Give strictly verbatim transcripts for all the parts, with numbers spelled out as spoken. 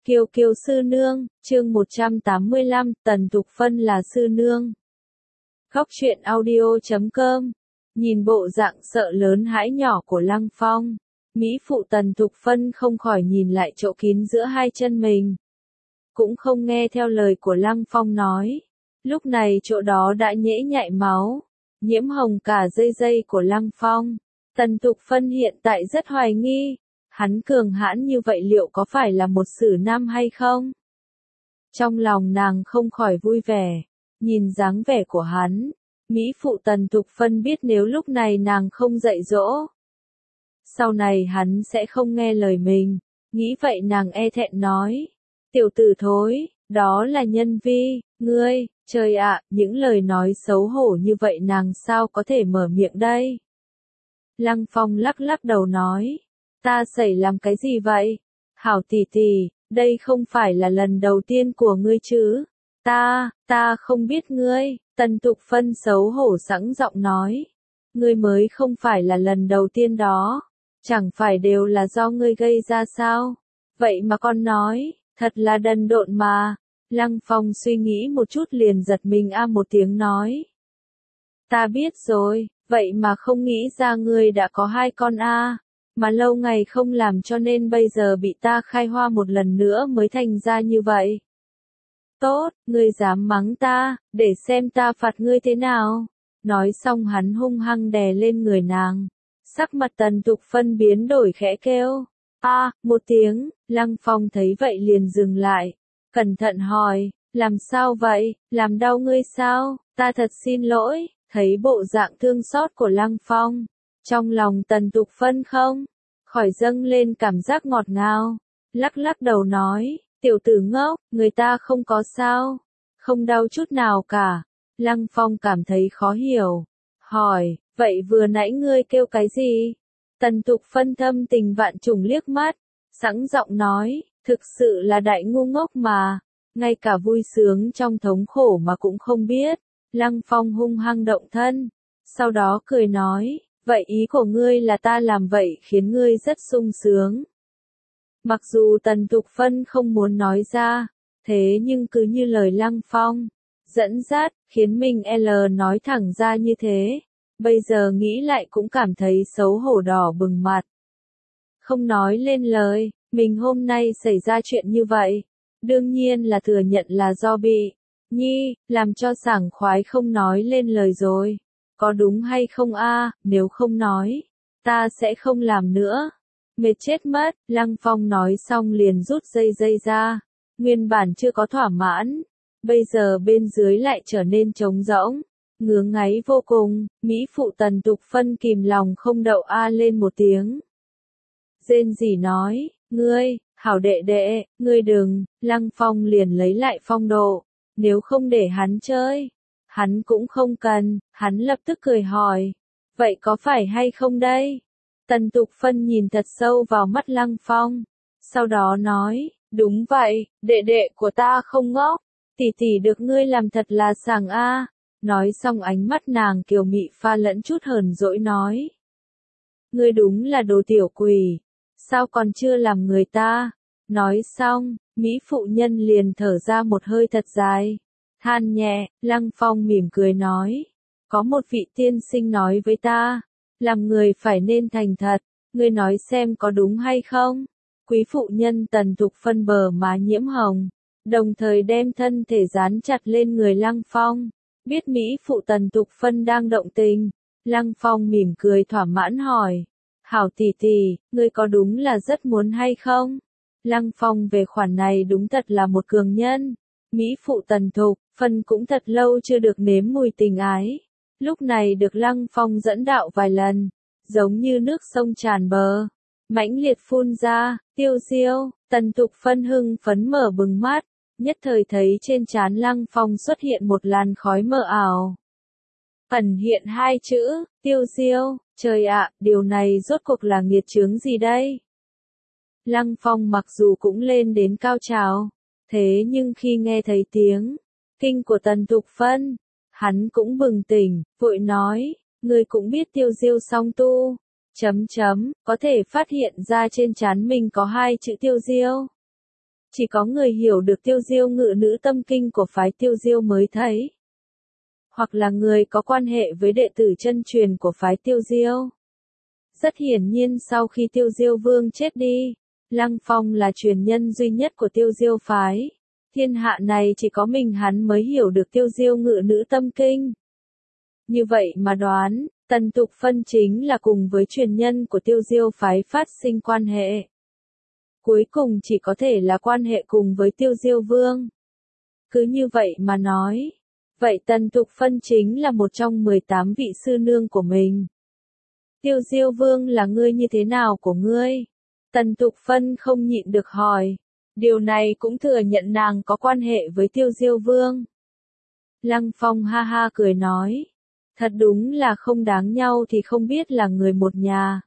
Kiều Kiều sư nương, chương một trăm tám mươi lăm, Tần Thục Phân là sư nương. Góc truyện audio chấm com. Nhìn bộ dạng sợ lớn hãi nhỏ của Lăng Phong, mỹ phụ Tần Thục Phân không khỏi nhìn lại chỗ kín giữa hai chân mình. Cũng không nghe theo lời của Lăng Phong nói. Lúc này chỗ đó đã nhễ nhại máu, nhiễm hồng cả dây dây của Lăng Phong. Tần Thục Phân hiện tại rất hoài nghi. Hắn cường hãn như vậy liệu có phải là một sử nam hay không? Trong lòng nàng không khỏi vui vẻ, nhìn dáng vẻ của hắn, mỹ phụ Tần Thục Phân biết nếu lúc này nàng không dạy dỗ, sau này hắn sẽ không nghe lời mình, nghĩ vậy nàng e thẹn nói, tiểu tử thối, đó là nhân vi, ngươi, trời ạ, những lời nói xấu hổ như vậy nàng sao có thể mở miệng đây? Lăng Phong lắc lắc đầu nói. Ta xảy làm cái gì vậy? Hảo tỷ tỷ, đây không phải là lần đầu tiên của ngươi chứ? Ta, ta không biết ngươi, Tần Thục Phân xấu hổ sẵn giọng nói. Ngươi mới không phải là lần đầu tiên đó, chẳng phải đều là do ngươi gây ra sao? Vậy mà con nói, thật là đần độn mà. Lăng Phong suy nghĩ một chút liền giật mình a một tiếng nói. Ta biết rồi, vậy mà không nghĩ ra ngươi đã có hai con a. Mà lâu ngày không làm cho nên bây giờ bị ta khai hoa một lần nữa mới thành ra như vậy. Tốt, ngươi dám mắng ta, để xem ta phạt ngươi thế nào. Nói xong hắn hung hăng đè lên người nàng. Sắc mặt Tần Thục Phân biến đổi khẽ kêu. A, một tiếng, Lăng Phong thấy vậy liền dừng lại. Cẩn thận hỏi, làm sao vậy, làm đau ngươi sao, ta thật xin lỗi, thấy bộ dạng thương xót của Lăng Phong. Trong lòng Tần Thục Phân không khỏi dâng lên cảm giác ngọt ngào, lắc lắc đầu nói, tiểu tử ngốc, người ta không có sao, không đau chút nào cả. Lăng Phong cảm thấy khó hiểu, hỏi, vậy vừa nãy ngươi kêu cái gì? Tần Thục Phân thâm tình vạn trùng liếc mắt, sẵn giọng nói, thực sự là đại ngu ngốc mà, ngay cả vui sướng trong thống khổ mà cũng không biết. Lăng Phong hung hăng động thân, sau đó cười nói, vậy ý của ngươi là ta làm vậy khiến ngươi rất sung sướng. Mặc dù Tần Thục Phân không muốn nói ra, thế nhưng cứ như lời Lăng Phong dẫn dắt, khiến mình L nói thẳng ra như thế. Bây giờ nghĩ lại cũng cảm thấy xấu hổ đỏ bừng mặt. Không nói lên lời, mình hôm nay xảy ra chuyện như vậy. Đương nhiên là thừa nhận là do bị Nhi làm cho sảng khoái không nói lên lời rồi. Có đúng hay không a? Nếu không nói, ta sẽ không làm nữa. Mệt chết mất, Lăng Phong nói xong liền rút dây dây ra. Nguyên bản chưa có thỏa mãn, bây giờ bên dưới lại trở nên trống rỗng, ngứa ngáy vô cùng. Mỹ phụ Tần Thục Phân kìm lòng không đậu a lên một tiếng. Rên rỉ nói, ngươi, hảo đệ đệ, ngươi đừng. Lăng Phong liền lấy lại phong độ, nếu không để hắn chơi. Hắn cũng không cần, hắn lập tức cười hỏi. Vậy có phải hay không đây? Tần Thục Phân nhìn thật sâu vào mắt Lăng Phong. Sau đó nói, đúng vậy, đệ đệ của ta không ngốc. Tỷ tỷ được ngươi làm thật là sảng a. Nói xong ánh mắt nàng kiều mị pha lẫn chút hờn dỗi nói. Ngươi đúng là đồ tiểu quỷ. Sao còn chưa làm người ta? Nói xong, mỹ phụ nhân liền thở ra một hơi thật dài. Than nhẹ, Lăng Phong mỉm cười nói. Có một vị tiên sinh nói với ta, làm người phải nên thành thật, ngươi nói xem có đúng hay không? Quý phụ nhân Tần Thục Phân bờ má nhiễm hồng, đồng thời đem thân thể dán chặt lên người Lăng Phong. Biết mỹ phụ Tần Thục Phân đang động tình, Lăng Phong mỉm cười thỏa mãn hỏi. Hảo tỷ tỷ, ngươi có đúng là rất muốn hay không? Lăng Phong về khoản này đúng thật là một cường nhân. Mỹ phụ Tần Thục Phân cũng thật lâu chưa được nếm mùi tình ái. Lúc này được Lăng Phong dẫn đạo vài lần, giống như nước sông tràn bờ, mãnh liệt phun ra, tiêu diêu. Tần Thục Phân hưng phấn mở bừng mắt, nhất thời thấy trên trán Lăng Phong xuất hiện một làn khói mờ ảo. Ẩn hiện hai chữ, tiêu diêu. Trời ạ, điều này rốt cuộc là nghiệt chướng gì đây? Lăng Phong mặc dù cũng lên đến cao trào, thế nhưng khi nghe thấy tiếng kinh của Tần Thục Phân, hắn cũng bừng tỉnh, vội nói, ngươi cũng biết tiêu diêu song tu, chấm chấm, có thể phát hiện ra trên trán mình có hai chữ tiêu diêu. Chỉ có người hiểu được tiêu diêu ngự nữ tâm kinh của phái tiêu diêu mới thấy. Hoặc là người có quan hệ với đệ tử chân truyền của phái tiêu diêu. Rất hiển nhiên sau khi tiêu diêu vương chết đi, Lăng Phong là truyền nhân duy nhất của tiêu diêu phái. Thiên hạ này chỉ có mình hắn mới hiểu được tiêu diêu ngự nữ tâm kinh. Như vậy mà đoán, Tần Tục Phân chính là cùng với truyền nhân của tiêu diêu phái phát sinh quan hệ. Cuối cùng chỉ có thể là quan hệ cùng với tiêu diêu vương. Cứ như vậy mà nói. Vậy Tần Tục Phân chính là một trong mười tám vị sư nương của mình. Tiêu diêu vương là ngươi như thế nào của ngươi? Tần Tục Phân không nhịn được hỏi. Điều này cũng thừa nhận nàng có quan hệ với tiêu diêu vương. Lăng Phong ha ha cười nói. Thật đúng là không đáng nhau thì không biết là người một nhà.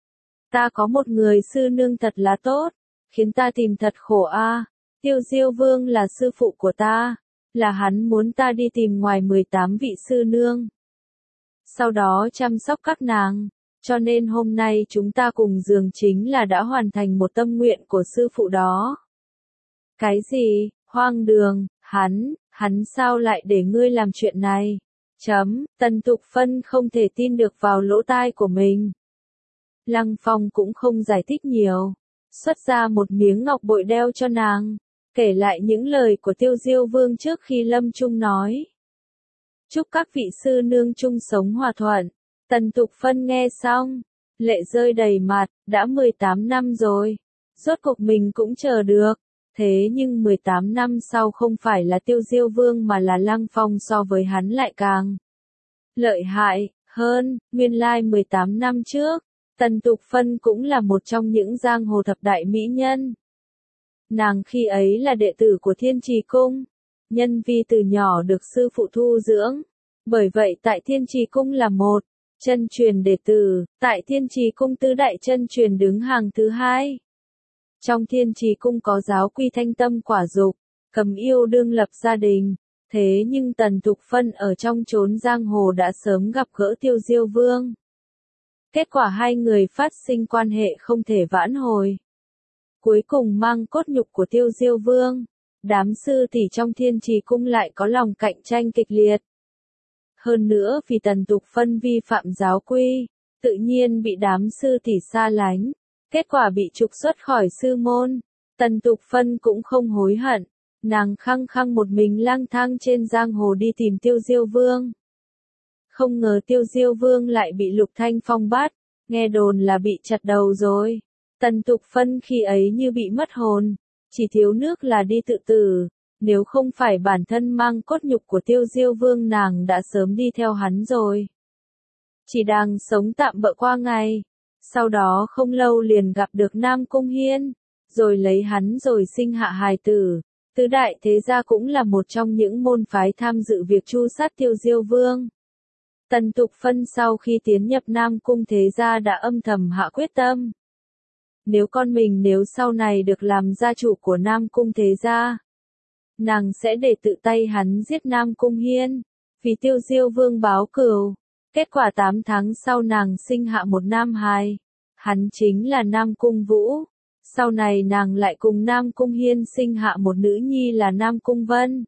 Ta có một người sư nương thật là tốt, khiến ta tìm thật khổ a. Tiêu diêu vương là sư phụ của ta, là hắn muốn ta đi tìm ngoài mười tám vị sư nương. Sau đó chăm sóc các nàng, cho nên hôm nay chúng ta cùng giường chính là đã hoàn thành một tâm nguyện của sư phụ đó. Cái gì, hoang đường, hắn, hắn sao lại để ngươi làm chuyện này? Chấm, Tần Tục Phân không thể tin được vào lỗ tai của mình. Lăng Phong cũng không giải thích nhiều, xuất ra một miếng ngọc bội đeo cho nàng, kể lại những lời của tiêu diêu vương trước khi lâm chung nói. Chúc các vị sư nương chung sống hòa thuận. Tần Tục Phân nghe xong, lệ rơi đầy mặt, đã mười tám năm rồi, rốt cuộc mình cũng chờ được. Thế nhưng mười tám năm sau không phải là tiêu diêu vương mà là Lăng Phong so với hắn lại càng lợi hại hơn. Nguyên lai mười tám năm trước, Tần Tục Phân cũng là một trong những giang hồ thập đại mỹ nhân. Nàng khi ấy là đệ tử của Thiên Trì Cung, nhân vi từ nhỏ được sư phụ thu dưỡng. Bởi vậy tại Thiên Trì Cung là một chân truyền đệ tử, tại Thiên Trì Cung tứ đại chân truyền đứng hàng thứ hai. Trong Thiên Trì Cung có giáo quy thanh tâm quả dục, cầm yêu đương lập gia đình. Thế nhưng Tần Tục Phân ở trong chốn giang hồ đã sớm gặp gỡ tiêu diêu vương. Kết quả hai người phát sinh quan hệ không thể vãn hồi. Cuối cùng mang cốt nhục của tiêu diêu vương, đám sư tỷ trong Thiên Trì Cung lại có lòng cạnh tranh kịch liệt. Hơn nữa vì Tần Tục Phân vi phạm giáo quy, tự nhiên bị đám sư tỷ xa lánh. Kết quả bị trục xuất khỏi sư môn. Tần Tục Phân cũng không hối hận. Nàng khăng khăng một mình lang thang trên giang hồ đi tìm tiêu diêu vương. Không ngờ tiêu diêu vương lại bị Lục Thanh Phong bắt. Nghe đồn là bị chặt đầu rồi. Tần Tục Phân khi ấy như bị mất hồn. Chỉ thiếu nước là đi tự tử. Nếu không phải bản thân mang cốt nhục của tiêu diêu vương nàng đã sớm đi theo hắn rồi. Chỉ đang sống tạm bợ qua ngày. Sau đó không lâu liền gặp được Nam Cung Hiên, rồi lấy hắn rồi sinh hạ hài tử. Tứ đại thế gia cũng là một trong những môn phái tham dự việc tru sát tiêu diêu vương. Tần Tục Phân sau khi tiến nhập Nam Cung thế gia đã âm thầm hạ quyết tâm. Nếu con mình nếu sau này được làm gia chủ của Nam Cung thế gia, nàng sẽ để tự tay hắn giết Nam Cung Hiên, vì tiêu diêu vương báo cừu. Kết quả tám tháng sau nàng sinh hạ một nam hài. Hắn chính là Nam Cung Vũ. Sau này nàng lại cùng Nam Cung Hiên sinh hạ một nữ nhi là Nam Cung Vân.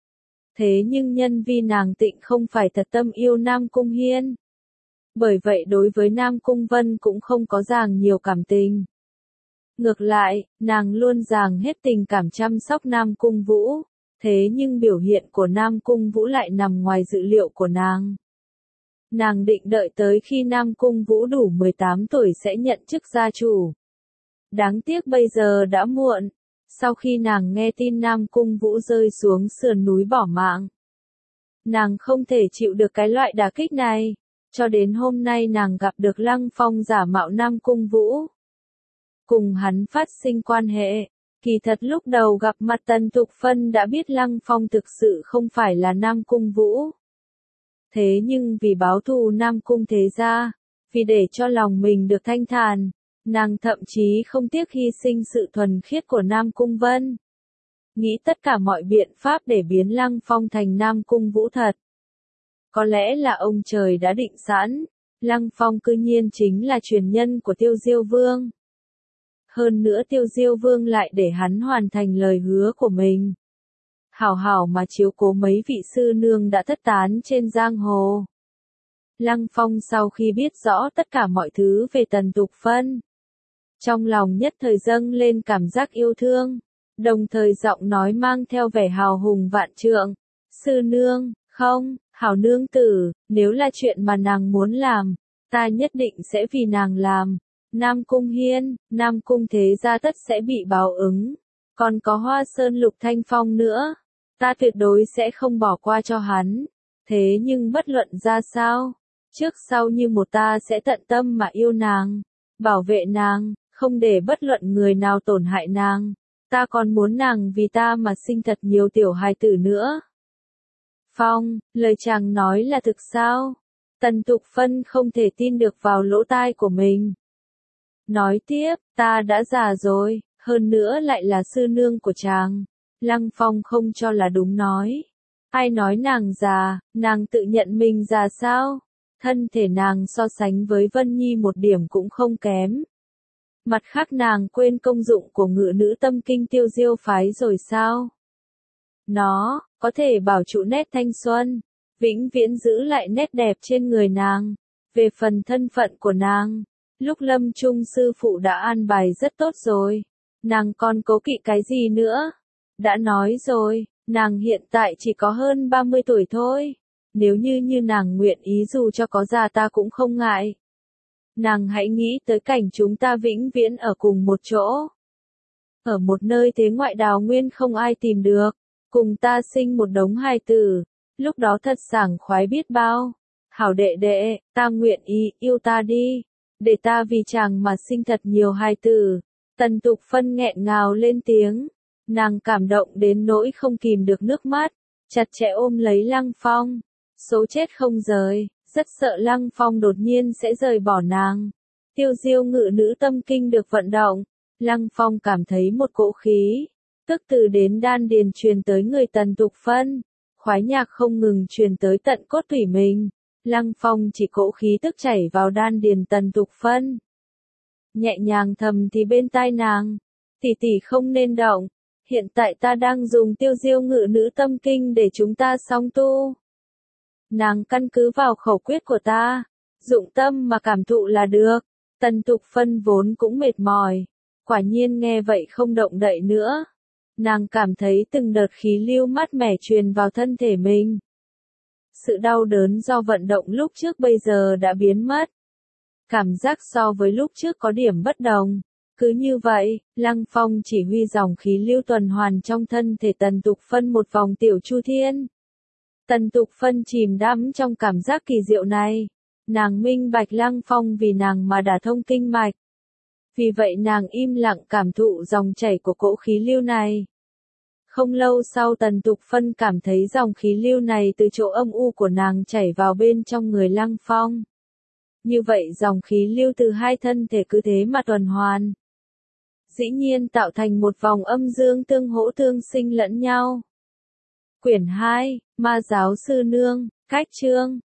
Thế nhưng nhân vi nàng tịnh không phải thật tâm yêu Nam Cung Hiên. Bởi vậy đối với Nam Cung Vân cũng không có dàng nhiều cảm tình. Ngược lại, nàng luôn dàng hết tình cảm chăm sóc Nam Cung Vũ. Thế nhưng biểu hiện của Nam Cung Vũ lại nằm ngoài dự liệu của nàng. Nàng định đợi tới khi Nam Cung Vũ đủ mười tám tuổi sẽ nhận chức gia chủ. Đáng tiếc bây giờ đã muộn. Sau khi nàng nghe tin Nam Cung Vũ rơi xuống sườn núi bỏ mạng, nàng không thể chịu được cái loại đả kích này. Cho đến hôm nay nàng gặp được Lăng Phong giả mạo Nam Cung Vũ. Cùng hắn phát sinh quan hệ. Kỳ thật lúc đầu gặp mặt Tần Tục Phân đã biết Lăng Phong thực sự không phải là Nam Cung Vũ. Thế nhưng vì báo thù Nam Cung thế gia, vì để cho lòng mình được thanh thản, nàng thậm chí không tiếc hy sinh sự thuần khiết của Nam Cung Vân. Nghĩ tất cả mọi biện pháp để biến Lăng Phong thành Nam Cung Vũ thật. Có lẽ là ông trời đã định sẵn, Lăng Phong cư nhiên chính là truyền nhân của tiêu diêu vương. Hơn nữa Tiêu Diêu Vương lại để hắn hoàn thành lời hứa của mình. Hảo hảo mà chiếu cố mấy vị sư nương đã thất tán trên giang hồ. Lăng Phong sau khi biết rõ tất cả mọi thứ về Tần Tục Phân, trong lòng nhất thời dâng lên cảm giác yêu thương, đồng thời giọng nói mang theo vẻ hào hùng vạn trượng. Sư nương, không, hảo nương tử, nếu là chuyện mà nàng muốn làm, ta nhất định sẽ vì nàng làm. Nam Cung Hiên, Nam Cung thế gia tất sẽ bị báo ứng. Còn có Hoa Sơn Lục Thanh Phong nữa, ta tuyệt đối sẽ không bỏ qua cho hắn. Thế nhưng bất luận ra sao, trước sau như một ta sẽ tận tâm mà yêu nàng, bảo vệ nàng, không để bất luận người nào tổn hại nàng. Ta còn muốn nàng vì ta mà sinh thật nhiều tiểu hài tử nữa. Phong, lời chàng nói là thực sao? Tần Tục Phân không thể tin được vào lỗ tai của mình. Nói tiếp, ta đã già rồi, hơn nữa lại là sư nương của chàng. Lăng Phong không cho là đúng nói. Ai nói nàng già, nàng tự nhận mình già sao? Thân thể nàng so sánh với Vân Nhi một điểm cũng không kém. Mặt khác nàng quên công dụng của ngự nữ tâm kinh Tiêu Diêu phái rồi sao? Nó, có thể bảo trụ nét thanh xuân, vĩnh viễn giữ lại nét đẹp trên người nàng. Về phần thân phận của nàng, lúc lâm trung sư phụ đã an bài rất tốt rồi. Nàng còn cố kỵ cái gì nữa? Đã nói rồi, nàng hiện tại chỉ có hơn ba mươi tuổi thôi. Nếu như như nàng nguyện ý dù cho có già ta cũng không ngại. Nàng hãy nghĩ tới cảnh chúng ta vĩnh viễn ở cùng một chỗ. Ở một nơi thế ngoại đào nguyên không ai tìm được. Cùng ta sinh một đống hài tử. Lúc đó thật sảng khoái biết bao. Hảo đệ đệ, ta nguyện ý, yêu ta đi. Để ta vì chàng mà sinh thật nhiều hài tử. Tần Tục Phân nghẹn ngào lên tiếng. Nàng cảm động đến nỗi không kìm được nước mắt. Chặt chẽ ôm lấy Lăng Phong. Số chết không rời. Rất sợ Lăng Phong đột nhiên sẽ rời bỏ nàng. Tiêu Diêu ngự nữ tâm kinh được vận động. Lăng Phong cảm thấy một cỗ khí. Tức từ đến đan điền truyền tới người Tần Tục Phân. Khoái nhạc không ngừng truyền tới tận cốt tủy mình. Lăng Phong chỉ cỗ khí tức chảy vào đan điền Tần Tục Phân. Nhẹ nhàng thầm thì bên tai nàng. Tỷ tỷ không nên động. Hiện tại ta đang dùng Tiêu Diêu ngự nữ tâm kinh để chúng ta song tu. Nàng căn cứ vào khẩu quyết của ta. Dụng tâm mà cảm thụ là được. Tần Tục Phân vốn cũng mệt mỏi. Quả nhiên nghe vậy không động đậy nữa. Nàng cảm thấy từng đợt khí lưu mát mẻ truyền vào thân thể mình. Sự đau đớn do vận động lúc trước bây giờ đã biến mất. Cảm giác so với lúc trước có điểm bất đồng. Cứ như vậy, Lăng Phong chỉ huy dòng khí lưu tuần hoàn trong thân thể Tần Tục Phân một vòng tiểu chu thiên. Tần Tục Phân chìm đắm trong cảm giác kỳ diệu này. Nàng minh bạch Lăng Phong vì nàng mà đả thông kinh mạch. Vì vậy nàng im lặng cảm thụ dòng chảy của cỗ khí lưu này. Không lâu sau Tần Tục Phân cảm thấy dòng khí lưu này từ chỗ âm u của nàng chảy vào bên trong người Lăng Phong. Như vậy dòng khí lưu từ hai thân thể cứ thế mà tuần hoàn. Dĩ nhiên tạo thành một vòng âm dương tương hỗ tương sinh lẫn nhau. Quyển hai, Ma Giáo Sư Nương, Cách Chương.